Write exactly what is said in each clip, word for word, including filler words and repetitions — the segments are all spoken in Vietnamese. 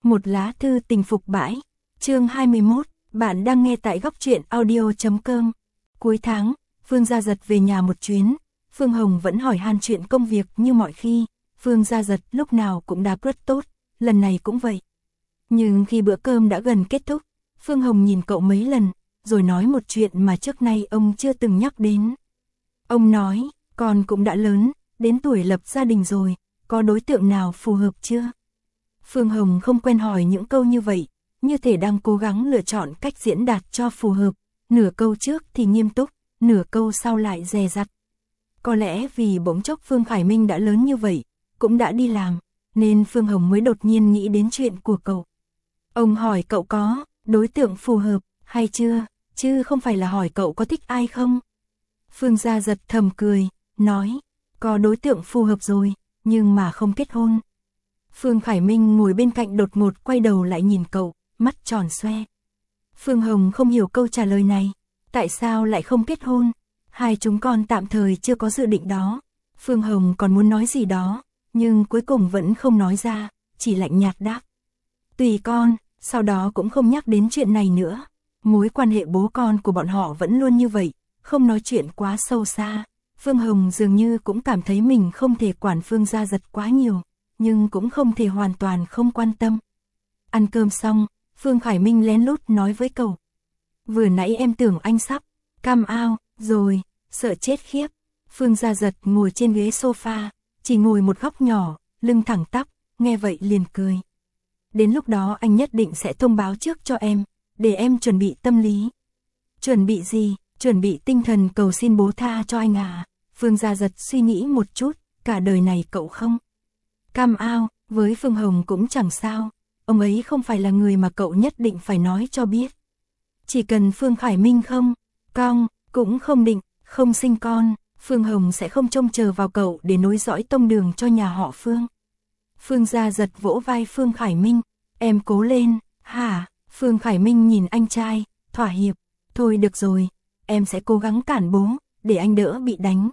Một lá thư tình phục bãi. Chương hai mươi mốt, bạn đang nghe tại góc truyện audio chấm com. Cuối tháng, Phương Gia Giật về nhà một chuyến, Phương Hồng vẫn hỏi han chuyện công việc như mọi khi, Phương Gia Giật lúc nào cũng đáp rất tốt, lần này cũng vậy. Nhưng khi bữa cơm đã gần kết thúc, Phương Hồng nhìn cậu mấy lần, rồi nói một chuyện mà trước nay ông chưa từng nhắc đến. Ông nói, con cũng đã lớn, đến tuổi lập gia đình rồi, có đối tượng nào phù hợp chưa? Phương Hồng không quen hỏi những câu như vậy, như thể đang cố gắng lựa chọn cách diễn đạt cho phù hợp, nửa câu trước thì nghiêm túc, nửa câu sau lại dè dặt. Có lẽ vì bỗng chốc Phương Khải Minh đã lớn như vậy, cũng đã đi làm, nên Phương Hồng mới đột nhiên nghĩ đến chuyện của cậu. Ông hỏi cậu có đối tượng phù hợp hay chưa, chứ không phải là hỏi cậu có thích ai không. Phương Gia Giật thầm cười, nói, có đối tượng phù hợp rồi, nhưng mà không kết hôn. Phương Khải Minh ngồi bên cạnh đột ngột quay đầu lại nhìn cậu, mắt tròn xoe. Phương Hồng không hiểu câu trả lời này, tại sao lại không kết hôn? Hai chúng con tạm thời chưa có dự định đó. Phương Hồng còn muốn nói gì đó, nhưng cuối cùng vẫn không nói ra, chỉ lạnh nhạt đáp. Tùy con, sau đó cũng không nhắc đến chuyện này nữa. Mối quan hệ bố con của bọn họ vẫn luôn như vậy, không nói chuyện quá sâu xa. Phương Hồng dường như cũng cảm thấy mình không thể quản Phương Gia Giật quá nhiều, nhưng cũng không thể hoàn toàn không quan tâm. Ăn cơm xong, Phương Khải Minh lén lút nói với cậu. Vừa nãy em tưởng anh sắp cam ao rồi, sợ chết khiếp. Phương Gia Giật ngồi trên ghế sofa, chỉ ngồi một góc nhỏ, lưng thẳng tắp, nghe vậy liền cười. Đến lúc đó anh nhất định sẽ thông báo trước cho em, để em chuẩn bị tâm lý. Chuẩn bị gì? Chuẩn bị tinh thần cầu xin bố tha cho anh à? Phương Gia Giật suy nghĩ một chút, cả đời này cậu không cam ao, với Phương Hồng cũng chẳng sao, ông ấy không phải là người mà cậu nhất định phải nói cho biết. Chỉ cần Phương Khải Minh không cong, cũng không định, không sinh con, Phương Hồng sẽ không trông chờ vào cậu để nối dõi tông đường cho nhà họ Phương. Phương Gia Giật vỗ vai Phương Khải Minh, em cố lên, hả? Phương Khải Minh nhìn anh trai, thỏa hiệp, thôi được rồi, em sẽ cố gắng cản bố, để anh đỡ bị đánh.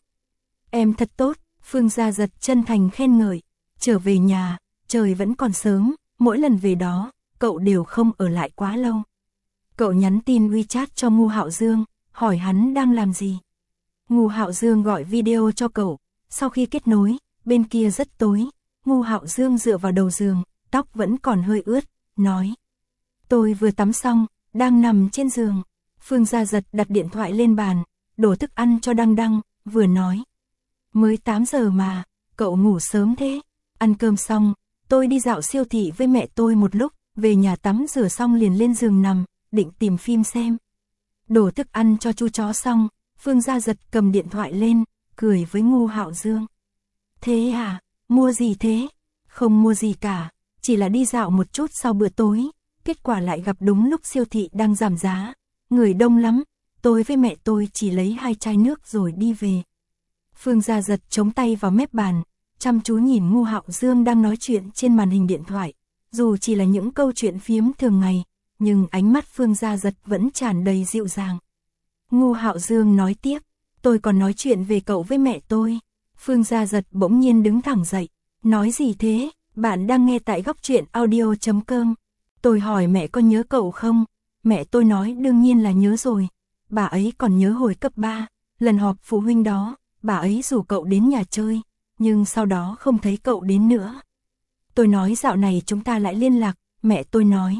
Em thật tốt, Phương Gia Giật chân thành khen ngợi. Trở về nhà, trời vẫn còn sớm, mỗi lần về đó, cậu đều không ở lại quá lâu. Cậu nhắn tin WeChat cho Ngô Hạo Dương, hỏi hắn đang làm gì. Ngô Hạo Dương gọi video cho cậu, sau khi kết nối, bên kia rất tối, Ngô Hạo Dương dựa vào đầu giường, tóc vẫn còn hơi ướt, nói. Tôi vừa tắm xong, đang nằm trên giường. Phương Gia Giật đặt điện thoại lên bàn, đổ thức ăn cho Đăng Đăng, vừa nói. Mới tám giờ mà, cậu ngủ sớm thế. Ăn cơm xong, tôi đi dạo siêu thị với mẹ tôi một lúc, về nhà tắm rửa xong liền lên giường nằm, định tìm phim xem. Đổ thức ăn cho chú chó xong, Phương Gia Giật cầm điện thoại lên, cười với Ngô Hạo Dương. Thế à, mua gì thế? Không mua gì cả, chỉ là đi dạo một chút sau bữa tối, kết quả lại gặp đúng lúc siêu thị đang giảm giá, người đông lắm, tôi với mẹ tôi chỉ lấy hai chai nước rồi đi về. Phương Gia Giật chống tay vào mép bàn, chăm chú nhìn Ngô Hạo Dương đang nói chuyện trên màn hình điện thoại, dù chỉ là những câu chuyện phiếm thường ngày, nhưng ánh mắt Phương Gia Giật vẫn tràn đầy dịu dàng. Ngô Hạo Dương nói tiếp, tôi còn nói chuyện về cậu với mẹ tôi. Phương Gia Giật bỗng nhiên đứng thẳng dậy, nói gì thế? Bạn đang nghe tại góc truyện audio chấm com. Tôi hỏi mẹ có nhớ cậu không? Mẹ tôi nói đương nhiên là nhớ rồi. Bà ấy còn nhớ hồi cấp ba, lần họp phụ huynh đó, bà ấy rủ cậu đến nhà chơi, nhưng sau đó không thấy cậu đến nữa. Tôi nói dạo này chúng ta lại liên lạc, mẹ tôi nói.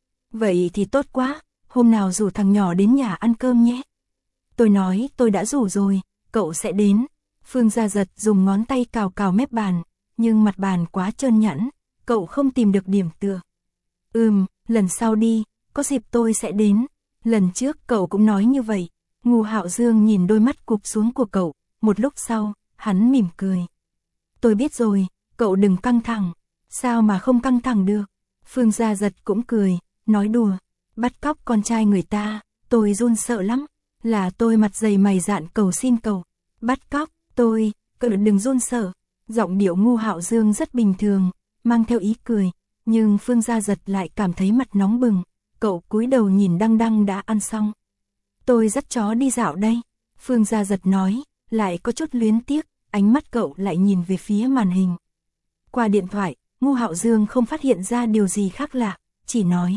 Vậy thì tốt quá, hôm nào rủ thằng nhỏ đến nhà ăn cơm nhé. Tôi nói tôi đã rủ rồi, cậu sẽ đến. Phương Gia Giật dùng ngón tay cào cào mép bàn, nhưng mặt bàn quá trơn nhẵn, cậu không tìm được điểm tựa. Ừm, lần sau đi, có dịp tôi sẽ đến. Lần trước cậu cũng nói như vậy. Ngô Hạo Dương nhìn đôi mắt cụp xuống của cậu, một lúc sau, hắn mỉm cười. Tôi biết rồi, cậu đừng căng thẳng. Sao mà không căng thẳng được? Phương Gia Giật cũng cười, nói đùa. Bắt cóc con trai người ta, tôi run sợ lắm. Là tôi mặt dày mày dạn cầu xin cậu. Bắt cóc, tôi, cậu đừng run sợ. Giọng điệu Ngô Hạo Dương rất bình thường, mang theo ý cười. Nhưng Phương Gia Giật lại cảm thấy mặt nóng bừng. Cậu cúi đầu nhìn Đăng Đăng đã ăn xong. Tôi dắt chó đi dạo đây. Phương Gia Giật nói, lại có chút luyến tiếc, ánh mắt cậu lại nhìn về phía màn hình. Qua điện thoại, Ngu Hạo Dương không phát hiện ra điều gì khác lạ, chỉ nói.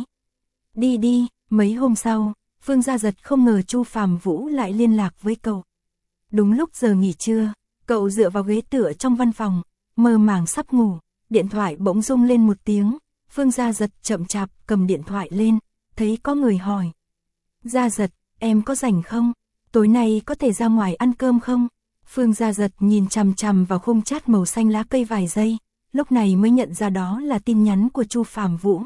Đi đi, mấy hôm sau, Phương Gia Giật không ngờ Chu Phàm Vũ lại liên lạc với cậu. Đúng lúc giờ nghỉ trưa, cậu dựa vào ghế tựa trong văn phòng, mơ màng sắp ngủ, điện thoại bỗng rung lên một tiếng, Phương Gia Giật chậm chạp cầm điện thoại lên, thấy có người hỏi. Gia Giật, em có rảnh không? Tối nay có thể ra ngoài ăn cơm không? Phương Gia Giật nhìn chằm chằm vào khung chat màu xanh lá cây vài giây, lúc này mới nhận ra đó là tin nhắn của Chu Phàm Vũ.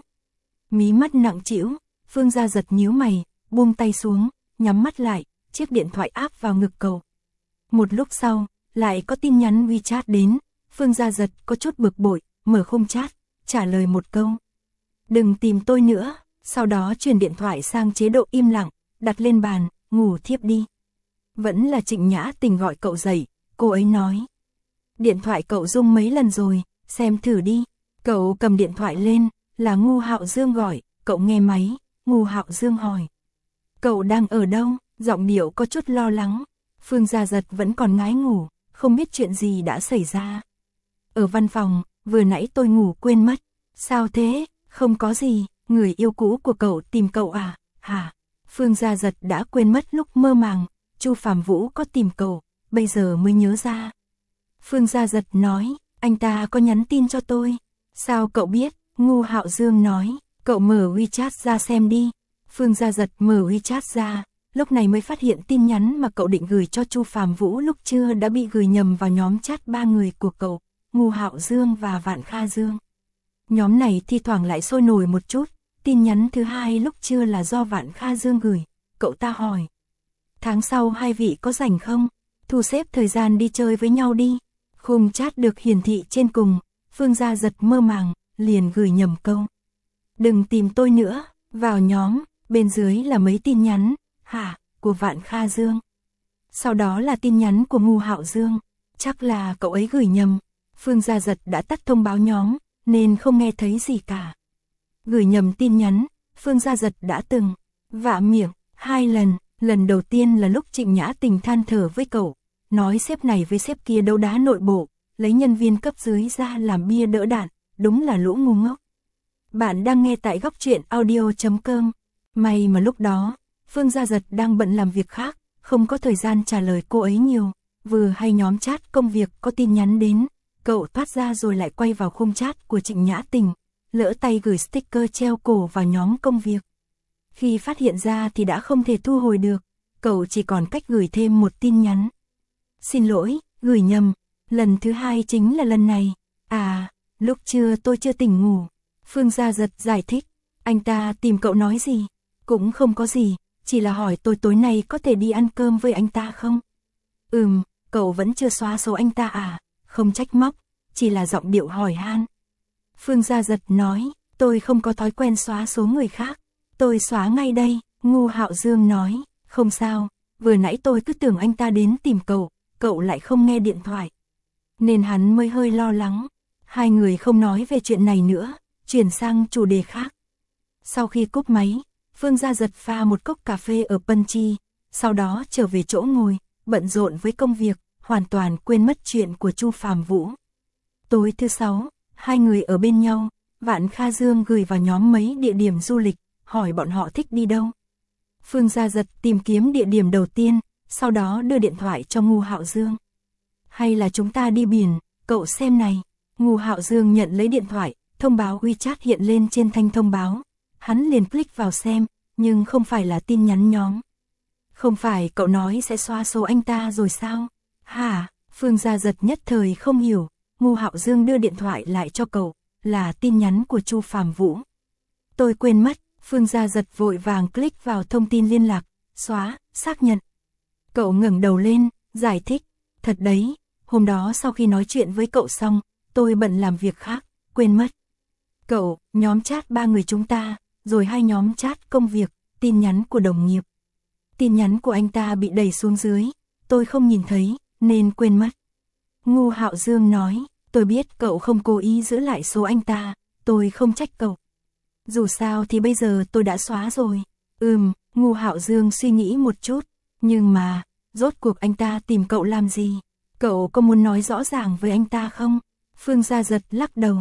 Mí mắt nặng trĩu, Phương Gia Giật nhíu mày, buông tay xuống, nhắm mắt lại, chiếc điện thoại áp vào ngực cậu. Một lúc sau, lại có tin nhắn WeChat đến, Phương Gia Giật có chút bực bội, mở khung chat, trả lời một câu. Đừng tìm tôi nữa, sau đó chuyển điện thoại sang chế độ im lặng, đặt lên bàn, ngủ thiếp đi. Vẫn là Trịnh Nhã Tình gọi cậu dậy, cô ấy nói. Điện thoại cậu rung mấy lần rồi, xem thử đi. Cậu cầm điện thoại lên, là Ngu Hạo Dương gọi, cậu nghe máy, Ngu Hạo Dương hỏi. Cậu đang ở đâu? Giọng điệu có chút lo lắng. Phương Gia Giật vẫn còn ngái ngủ, không biết chuyện gì đã xảy ra. Ở văn phòng, vừa nãy tôi ngủ quên mất. Sao thế? Không có gì, người yêu cũ của cậu tìm cậu à? Hả? Phương Gia Giật đã quên mất lúc mơ màng, Chu Phàm Vũ có tìm cậu, bây giờ mới nhớ ra. Phương Gia Giật nói, anh ta có nhắn tin cho tôi. Sao cậu biết? Ngu Hạo Dương nói, cậu mở WeChat ra xem đi. Phương Gia Giật mở WeChat ra, lúc này mới phát hiện tin nhắn mà cậu định gửi cho Chu Phàm Vũ lúc trưa đã bị gửi nhầm vào nhóm chat ba người của cậu, Ngu Hạo Dương và Vạn Kha Dương. Nhóm này thi thoảng lại sôi nổi một chút, tin nhắn thứ hai lúc trưa là do Vạn Kha Dương gửi, cậu ta hỏi. Tháng sau hai vị có rảnh không? Thu xếp thời gian đi chơi với nhau đi. Khung chat được hiển thị trên cùng, Phương Gia Giật mơ màng, liền gửi nhầm câu. Đừng tìm tôi nữa, vào nhóm, bên dưới là mấy tin nhắn, hả, của Vạn Kha Dương. Sau đó là tin nhắn của Ngu Hạo Dương, chắc là cậu ấy gửi nhầm. Phương Gia Giật đã tắt thông báo nhóm, nên không nghe thấy gì cả. Gửi nhầm tin nhắn, Phương Gia Giật đã từng vạ miệng hai lần, lần đầu tiên là lúc Trịnh Nhã Tình than thở với cậu, nói sếp này với sếp kia đấu đá nội bộ, lấy nhân viên cấp dưới ra làm bia đỡ đạn, đúng là lũ ngu ngốc. Bạn đang nghe tại góc truyện audio chấm com. May mà lúc đó, Phương Gia Giật đang bận làm việc khác, không có thời gian trả lời cô ấy nhiều, vừa hay nhóm chat công việc có tin nhắn đến, cậu thoát ra rồi lại quay vào khung chat của Trịnh Nhã Tình, lỡ tay gửi sticker treo cổ vào nhóm công việc. Khi phát hiện ra thì đã không thể thu hồi được, cậu chỉ còn cách gửi thêm một tin nhắn. Xin lỗi, gửi nhầm, lần thứ hai chính là lần này. À, lúc trưa tôi chưa tỉnh ngủ. Phương Gia Giật giải thích, anh ta tìm cậu nói gì? Cũng không có gì, chỉ là hỏi tôi tối nay có thể đi ăn cơm với anh ta không? Ừm, cậu vẫn chưa xóa số anh ta à? Không trách móc, chỉ là giọng điệu hỏi han. Phương Gia Giật nói, tôi không có thói quen xóa số người khác. Tôi xóa ngay đây. Ngu Hạo Dương nói, không sao, vừa nãy tôi cứ tưởng anh ta đến tìm cậu, cậu lại không nghe điện thoại. Nên hắn mới hơi lo lắng. Hai người không nói về chuyện này nữa, chuyển sang chủ đề khác. Sau khi cúp máy, Phương Gia Giật pha một cốc cà phê ở Punchy, sau đó trở về chỗ ngồi, bận rộn với công việc, hoàn toàn quên mất chuyện của Chu Phàm Vũ. Tối thứ sáu, hai người ở bên nhau, Vạn Kha Dương gửi vào nhóm mấy địa điểm du lịch, hỏi bọn họ thích đi đâu. Phương Gia Giật tìm kiếm địa điểm đầu tiên, sau đó đưa điện thoại cho Ngu Hạo Dương. Hay là chúng ta đi biển, cậu xem này. Ngu Hạo Dương nhận lấy điện thoại, thông báo WeChat hiện lên trên thanh thông báo. Hắn liền click vào xem, nhưng không phải là tin nhắn nhóm. Không phải cậu nói sẽ xóa số anh ta rồi sao? Hả? Phương Gia Giật nhất thời không hiểu. Ngu Hạo Dương đưa điện thoại lại cho cậu, là tin nhắn của Chu Phàm Vũ. Tôi quên mất. Phương Gia Giật vội vàng click vào thông tin liên lạc, xóa, xác nhận. Cậu ngẩng đầu lên, giải thích, thật đấy, hôm đó sau khi nói chuyện với cậu xong, tôi bận làm việc khác, quên mất. Cậu, nhóm chat ba người chúng ta, rồi hai nhóm chat công việc, tin nhắn của đồng nghiệp. Tin nhắn của anh ta bị đẩy xuống dưới, tôi không nhìn thấy, nên quên mất. Ngu Hạo Dương nói, tôi biết cậu không cố ý giữ lại số anh ta, tôi không trách cậu. Dù sao thì bây giờ tôi đã xóa rồi. Ừm, Ngu Hạo Dương suy nghĩ một chút. Nhưng mà, rốt cuộc anh ta tìm cậu làm gì? Cậu có muốn nói rõ ràng với anh ta không? Phương Gia Giật lắc đầu.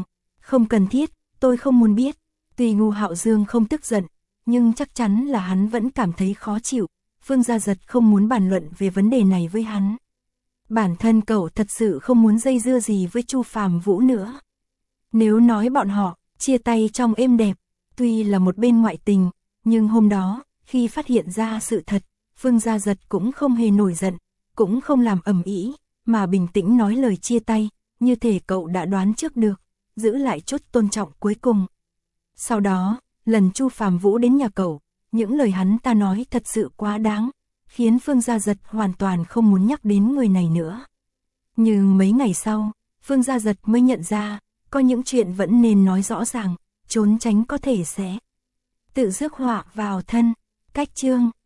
Không cần thiết, tôi không muốn biết. Tuy Ngô Hạo Dương không tức giận, nhưng chắc chắn là hắn vẫn cảm thấy khó chịu. Phương Gia Giật không muốn bàn luận về vấn đề này với hắn. Bản thân cậu thật sự không muốn dây dưa gì với Chu Phàm Vũ nữa. Nếu nói bọn họ chia tay trong êm đẹp, tuy là một bên ngoại tình, nhưng hôm đó, khi phát hiện ra sự thật, Phương Gia Giật cũng không hề nổi giận, cũng không làm ầm ĩ, mà bình tĩnh nói lời chia tay, như thể cậu đã đoán trước được, giữ lại chút tôn trọng cuối cùng. Sau đó, lần Chu Phàm Vũ đến nhà cậu, những lời hắn ta nói thật sự quá đáng, khiến Phương Gia Giật hoàn toàn không muốn nhắc đến người này nữa. Nhưng mấy ngày sau, Phương Gia Giật mới nhận ra, có những chuyện vẫn nên nói rõ ràng, trốn tránh có thể sẽ tự rước họa vào thân. Cách chương